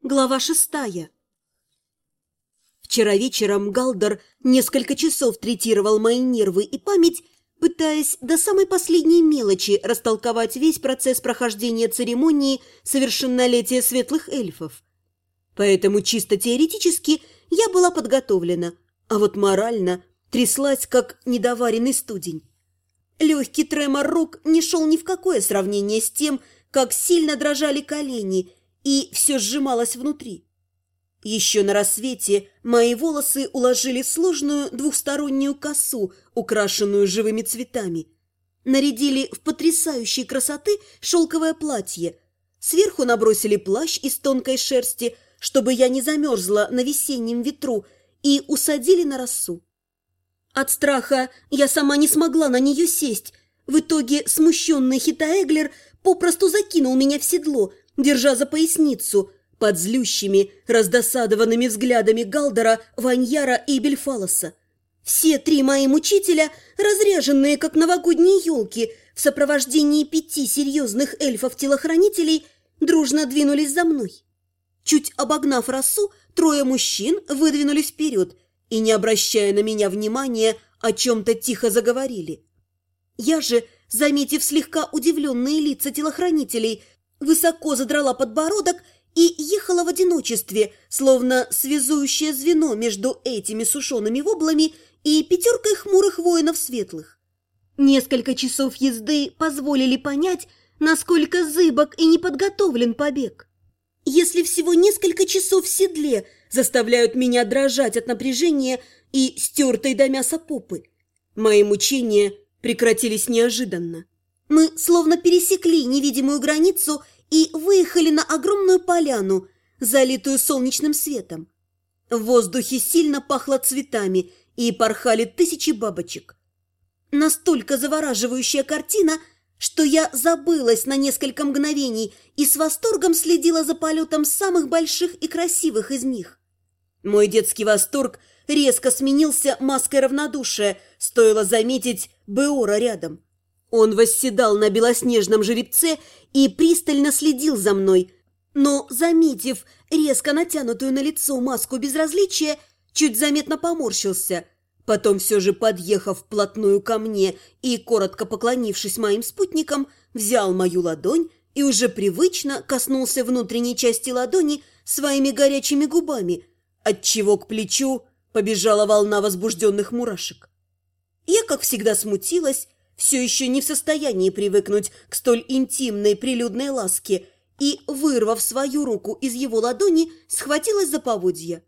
Глава 6. Вчера вечером Галдор несколько часов третировал мои нервы и память, пытаясь до самой последней мелочи растолковать весь процесс прохождения церемонии совершеннолетия светлых эльфов. Поэтому чисто теоретически я была подготовлена, а вот морально тряслась, как недоваренный студень. Легкий тремор рук не шел ни в какое сравнение с тем, как сильно дрожали колени, и все сжималось внутри. Еще на рассвете мои волосы уложили в сложную двухстороннюю косу, украшенную живыми цветами. Нарядили в потрясающей красоты шелковое платье. Сверху набросили плащ из тонкой шерсти, чтобы я не замерзла на весеннем ветру, и усадили на росу. От страха я сама не смогла на нее сесть. В итоге смущенный Хитаэглер попросту закинул меня в седло, держа за поясницу, под злющими, раздосадованными взглядами Галдора, Ваньяра и Бельфалоса. Все три мои мучителя, разряженные, как новогодние елки, в сопровождении 5 серьезных эльфов-телохранителей, дружно двинулись за мной. Чуть обогнав росу, 3 мужчин выдвинулись вперед и, не обращая на меня внимания, о чем-то тихо заговорили. Я же, заметив слегка удивленные лица телохранителей, высоко задрала подбородок и ехала в одиночестве, словно связующее звено между этими сушеными воблами и 5 хмурых воинов светлых. Несколько часов езды позволили понять, насколько зыбок и неподготовлен побег. Если всего несколько часов в седле заставляют меня дрожать от напряжения и стертой до мяса попы, мои мучения прекратились неожиданно. Мы словно пересекли невидимую границу и выехали на огромную поляну, залитую солнечным светом. В воздухе сильно пахло цветами и порхали 1000 бабочек. Настолько завораживающая картина, что я забылась на несколько мгновений и с восторгом следила за полетом самых больших и красивых из них. Мой детский восторг резко сменился маской равнодушия, стоило заметить Беора рядом. Он восседал на белоснежном жеребце и пристально следил за мной, но, заметив резко натянутую на лицо маску безразличия, чуть заметно поморщился. Потом, все же подъехав вплотную ко мне и, коротко поклонившись моим спутникам, взял мою ладонь и уже привычно коснулся внутренней части ладони своими горячими губами, отчего к плечу побежала волна возбужденных мурашек. Я, как всегда, смутилась, все еще не в состоянии привыкнуть к столь интимной прилюдной ласке, и, вырвав свою руку из его ладони, схватилась за поводья.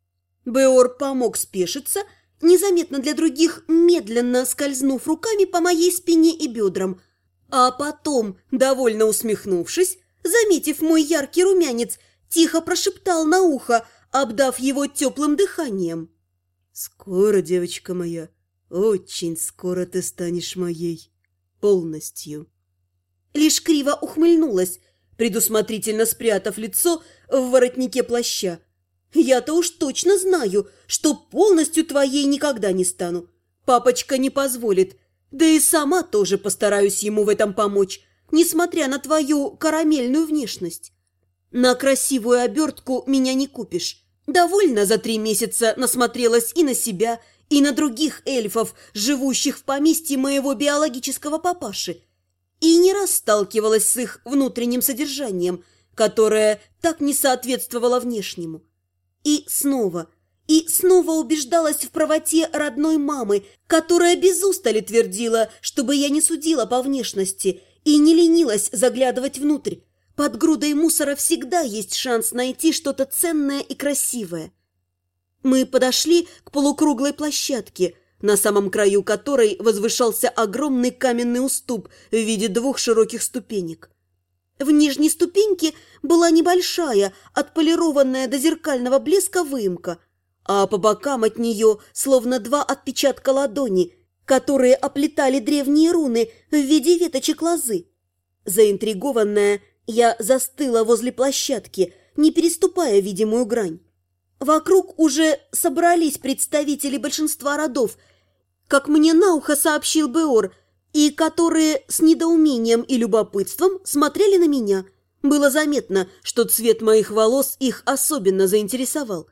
Беор помог спешиться, незаметно для других, медленно скользнув руками по моей спине и бедрам, а потом, довольно усмехнувшись, заметив мой яркий румянец, тихо прошептал на ухо, обдав его теплым дыханием. «Скоро, девочка моя, очень скоро ты станешь моей полностью». Лишь криво ухмыльнулась, предусмотрительно спрятав лицо в воротнике плаща. «Я-то уж точно знаю, что полностью твоей никогда не стану. Папочка не позволит, да и сама тоже постараюсь ему в этом помочь, несмотря на твою карамельную внешность. На красивую обертку меня не купишь. Довольно за 3 месяца насмотрелась и на себя, и на других эльфов, живущих в поместье моего биологического папаши, и не раз сталкивалась с их внутренним содержанием, которое так не соответствовало внешнему. И снова убеждалась в правоте родной мамы, которая без устали твердила, чтобы я не судила по внешности и не ленилась заглядывать внутрь. Под грудой мусора всегда есть шанс найти что-то ценное и красивое. Мы подошли к полукруглой площадке, на самом краю которой возвышался огромный каменный уступ в виде 2 широких ступенек. В нижней ступеньке была небольшая, отполированная до зеркального блеска выемка, а по бокам от нее словно 2 отпечатка ладони, которые оплетали древние руны в виде веточек лозы. Заинтригованная, я застыла возле площадки, не переступая видимую грань. Вокруг уже собрались представители большинства родов, как мне на ухо сообщил Беор, и которые с недоумением и любопытством смотрели на меня, Было заметно, что цвет моих волос их особенно заинтересовал.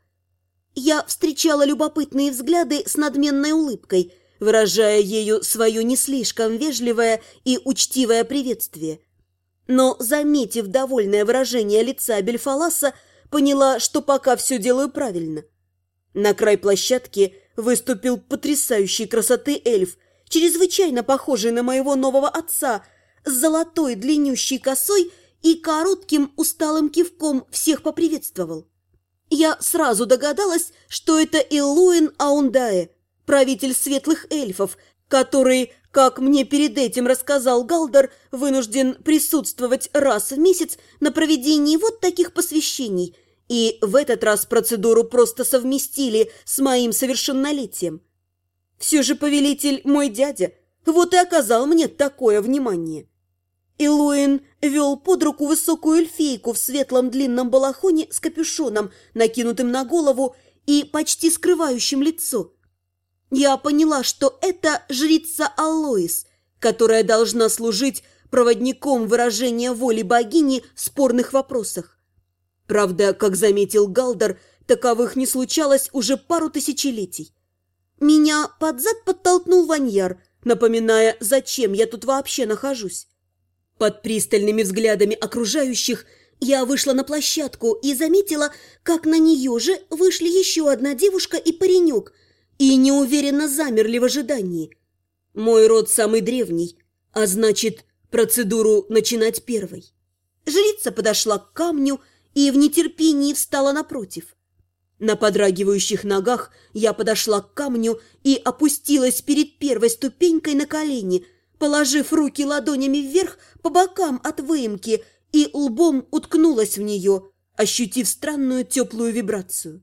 Я встречала любопытные взгляды с надменной улыбкой, выражая ею свое не слишком вежливое и учтивое приветствие. Но, заметив довольное выражение лица Бельфаласа, поняла, что пока все делаю правильно. На край площадки выступил потрясающей красоты эльф, чрезвычайно похожий на моего нового отца, с золотой длиннющей косой и коротким усталым кивком всех поприветствовал. Я сразу догадалась, что это Илуин Аундае, правитель светлых эльфов, который, как мне перед этим рассказал Галдер, вынужден присутствовать раз в месяц на проведении вот таких посвящений, и в этот раз процедуру просто совместили с моим совершеннолетием. Все же повелитель мой дядя, вот и оказал мне такое внимание. Илуин вел под руку высокую эльфийку в светлом длинном балахоне с капюшоном, накинутым на голову и почти скрывающим лицо. Я поняла, что это жрица Алоис, которая должна служить проводником выражения воли богини в спорных вопросах. Правда, как заметил Галдер, таковых не случалось уже пару тысячелетий. Меня под зад подтолкнул Ваньяр, напоминая, зачем я тут вообще нахожусь. Под пристальными взглядами окружающих я вышла на площадку и заметила, как на нее же вышли еще одна девушка и паренек, и неуверенно замерли в ожидании. Мой род самый древний, а значит, процедуру начинать первой. Жрица подошла к камню и в нетерпении встала напротив. На подрагивающих ногах я подошла к камню и опустилась перед первой ступенькой на колени, положив руки ладонями вверх по бокам от выемки и лбом уткнулась в нее, ощутив странную теплую вибрацию.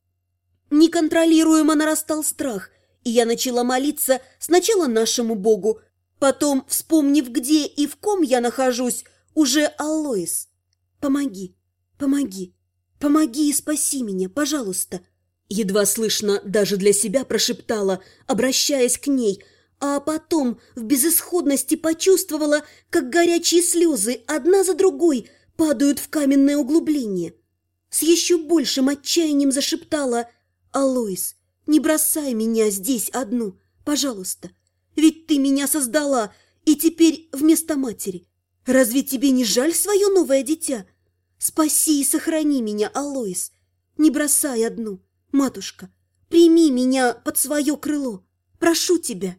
Неконтролируемо нарастал страх, и я начала молиться сначала нашему богу, потом, вспомнив, где и в ком я нахожусь, уже Алоис. «Помоги, помоги, помоги и спаси меня, пожалуйста!» Едва слышно даже для себя прошептала, обращаясь к ней, а потом в безысходности почувствовала, как горячие слезы одна за другой падают в каменное углубление. С еще большим отчаянием зашептала: «Алоис, не бросай меня здесь одну, пожалуйста, ведь ты меня создала, и теперь вместо матери. Разве тебе не жаль свое новое дитя? Спаси и сохрани меня, Алоис, не бросай одну, матушка, прими меня под свое крыло, прошу тебя».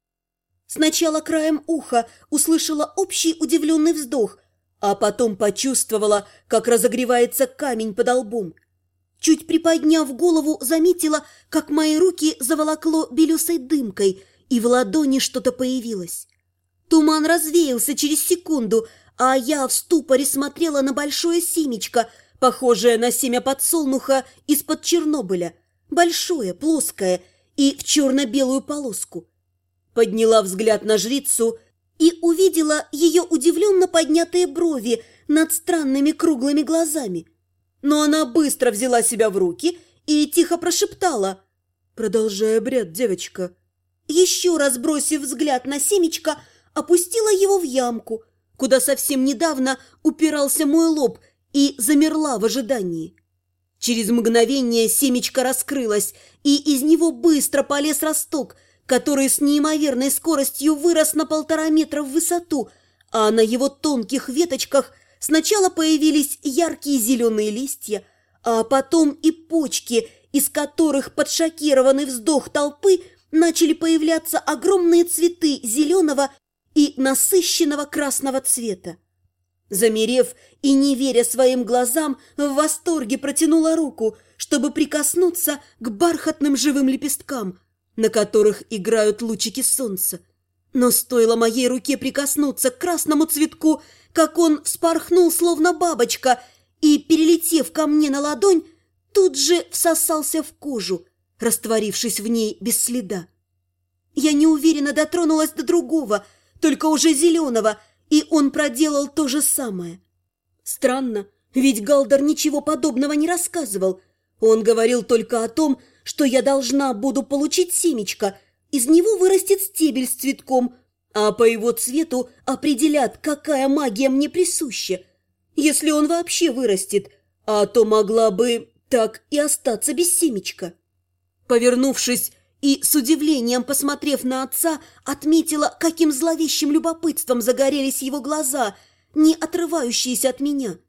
Сначала краем уха услышала общий удивленный вздох, а потом почувствовала, как разогревается камень под лбом. Чуть приподняв голову, заметила, как мои руки заволокло белесой дымкой, и в ладони что-то появилось. Туман развеялся через секунду, а я в ступоре смотрела на большое семечко, похожее на семя подсолнуха из-под Чернобыля, большое, плоское и в черно-белую полоску. Подняла взгляд на жрицу и увидела ее удивленно поднятые брови над странными круглыми глазами. Но она быстро взяла себя в руки и тихо прошептала: «Продолжай обряд, девочка». Еще раз бросив взгляд на семечко, опустила его в ямку, куда совсем недавно упирался мой лоб, и замерла в ожидании. Через мгновение семечко раскрылось, и из него быстро полез росток, который с неимоверной скоростью вырос на 1,5 метра в высоту, а на его тонких веточках сначала появились яркие зеленые листья, а потом и почки, из которых под шокированный вздох толпы начали появляться огромные цветы зеленого и насыщенного красного цвета. Замерев и не веря своим глазам, в восторге протянула руку, чтобы прикоснуться к бархатным живым лепесткам, на которых играют лучики солнца. Но стоило моей руке прикоснуться к красному цветку, как он вспорхнул, словно бабочка, и, перелетев ко мне на ладонь, тут же всосался в кожу, растворившись в ней без следа. Я неуверенно дотронулась до другого, только уже зеленого, и он проделал то же самое. Странно, ведь Галдер ничего подобного не рассказывал. Он говорил только о том, что я должна буду получить семечко, из него вырастет стебель с цветком, а по его цвету определят, какая магия мне присуща. если он вообще вырастет, а то могла бы так и остаться без семечка. Повернувшись и с удивлением посмотрев на отца, отметила, каким зловещим любопытством загорелись его глаза, не отрывающиеся от меня.